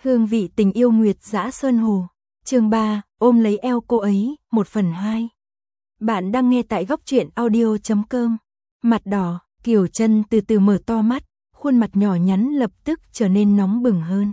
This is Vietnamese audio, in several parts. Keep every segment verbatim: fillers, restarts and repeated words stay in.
Hương vị tình yêu Nguyệt Dã Sơn Hồ. Chương ba, ôm lấy eo cô ấy, một phần hai. Bạn đang nghe tại góc truyện audio chấm com. Mặt đỏ, Kiều Trân từ từ mở to mắt, khuôn mặt nhỏ nhắn lập tức trở nên nóng bừng hơn.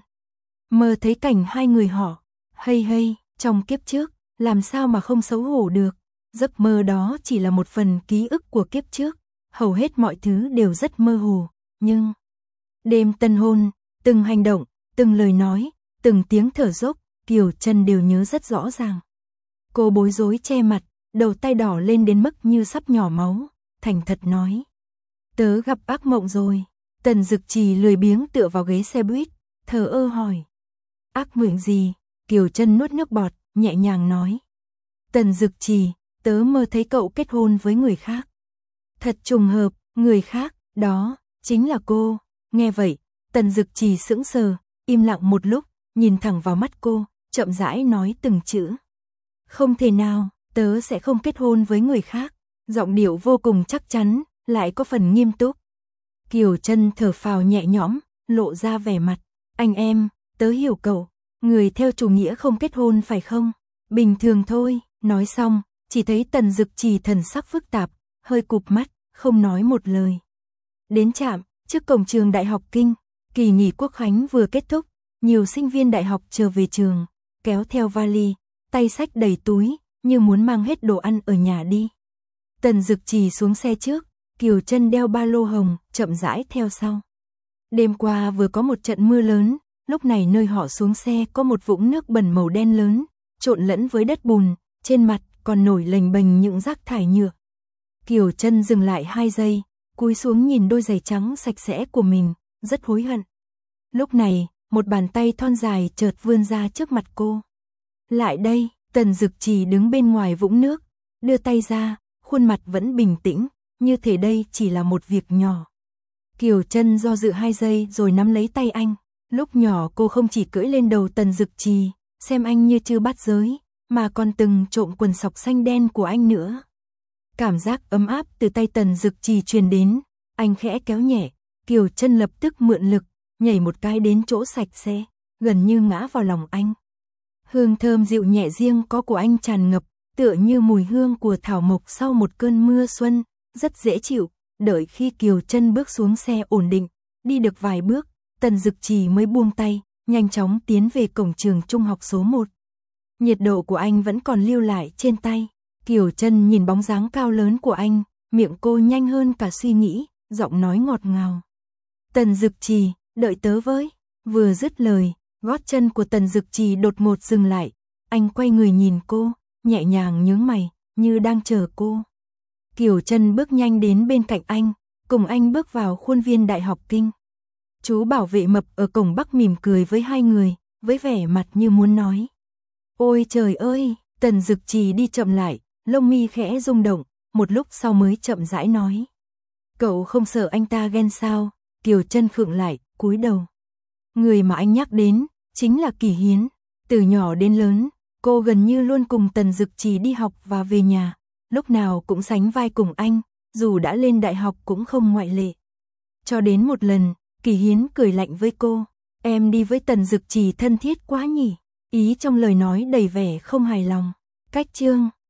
Mơ thấy cảnh hai người họ, hây hây, trong kiếp trước, làm sao mà không xấu hổ được. Giấc mơ đó chỉ là một phần ký ức của kiếp trước, hầu hết mọi thứ đều rất mơ hồ, nhưng đêm tân hôn, từng hành động, từng lời nói, từng tiếng thở dốc, Kiều Trân đều nhớ rất rõ ràng. Cô bối rối che mặt, đầu tay đỏ lên đến mức như sắp nhỏ máu, thành thật nói: "Tớ gặp ác mộng rồi." Tần Dực Trì lười biếng tựa vào ghế xe buýt, thờ ơ hỏi: "Ác mộng gì?" Kiều Trân nuốt nước bọt, nhẹ nhàng nói: "Tần Dực Trì, tớ mơ thấy cậu kết hôn với người khác." Thật trùng hợp, người khác, đó, chính là cô. Nghe vậy, Tần Dực Trì sững sờ, im lặng một lúc, nhìn thẳng vào mắt cô, chậm rãi nói từng chữ: "Không thể nào, tớ sẽ không kết hôn với người khác." Giọng điệu vô cùng chắc chắn, lại có phần nghiêm túc. Kiều Trân thở phào nhẹ nhõm, lộ ra vẻ mặt: "Anh em, tớ hiểu cậu, người theo chủ nghĩa không kết hôn phải không? Bình thường thôi." Nói xong, chỉ thấy Tần Dực Trì thần sắc phức tạp, hơi cụp mắt, không nói một lời. Đến trạm, trước cổng trường Đại học Kinh, kỳ nghỉ Quốc khánh vừa kết thúc, nhiều sinh viên đại học trở về trường, kéo theo vali, tay xách đầy túi, như muốn mang hết đồ ăn ở nhà đi. Tần Dực Trì xuống xe trước, Kiều Trân đeo ba lô hồng, chậm rãi theo sau. Đêm qua vừa có một trận mưa lớn, lúc này nơi họ xuống xe có một vũng nước bẩn màu đen lớn, trộn lẫn với đất bùn, trên mặt còn nổi lềnh bềnh những rác thải nhựa. Kiều Trân dừng lại hai giây, cúi xuống nhìn đôi giày trắng sạch sẽ của mình, rất hối hận. Lúc này, một bàn tay thon dài chợt vươn ra trước mặt cô. "Lại đây." Tần Dực Trì đứng bên ngoài vũng nước, đưa tay ra, khuôn mặt vẫn bình tĩnh, như thể đây chỉ là một việc nhỏ. Kiều Trân do dự hai giây rồi nắm lấy tay anh. Lúc nhỏ cô không chỉ cưỡi lên đầu Tần Dực Trì, xem anh như chư bát giới, mà còn từng trộm quần sọc xanh đen của anh nữa. Cảm giác ấm áp từ tay Tần Dực Trì truyền đến, anh khẽ kéo nhẹ, Kiều Trân lập tức mượn lực, nhảy một cái đến chỗ sạch sẽ, gần như ngã vào lòng anh. Hương thơm dịu nhẹ riêng có của anh tràn ngập, tựa như mùi hương của thảo mộc sau một cơn mưa xuân, rất dễ chịu. Đợi khi Kiều Trân bước xuống xe ổn định, đi được vài bước, Tần Dực Trì mới buông tay, nhanh chóng tiến về cổng trường trung học số một. Nhiệt độ của anh vẫn còn lưu lại trên tay. Kiều Trân nhìn bóng dáng cao lớn của anh, miệng cô nhanh hơn cả suy nghĩ, giọng nói ngọt ngào: "Tần Dực Trì, đợi tớ với." Vừa dứt lời, gót chân của Tần Dực Trì đột ngột dừng lại, anh quay người nhìn cô, nhẹ nhàng nhướng mày, như đang chờ cô. Kiều Trân bước nhanh đến bên cạnh anh, cùng anh bước vào khuôn viên Đại học Kinh. Chú bảo vệ mập ở cổng Bắc mỉm cười với hai người, với vẻ mặt như muốn nói: "Ôi trời ơi!" Tần Dực Trì đi chậm lại, lông mi khẽ rung động, một lúc sau mới chậm rãi nói: "Cậu không sợ anh ta ghen sao?" Kiều Trân khựng lại, cúi đầu. Người mà anh nhắc đến chính là Kỳ Hiến. Từ nhỏ đến lớn, cô gần như luôn cùng Tần Dực Trì đi học và về nhà, lúc nào cũng sánh vai cùng anh, dù đã lên đại học cũng không ngoại lệ. Cho đến một lần, Kỳ Hiến cười lạnh với cô: "Em đi với Tần Dực Trì thân thiết quá nhỉ?" Ý trong lời nói đầy vẻ không hài lòng. Cách chương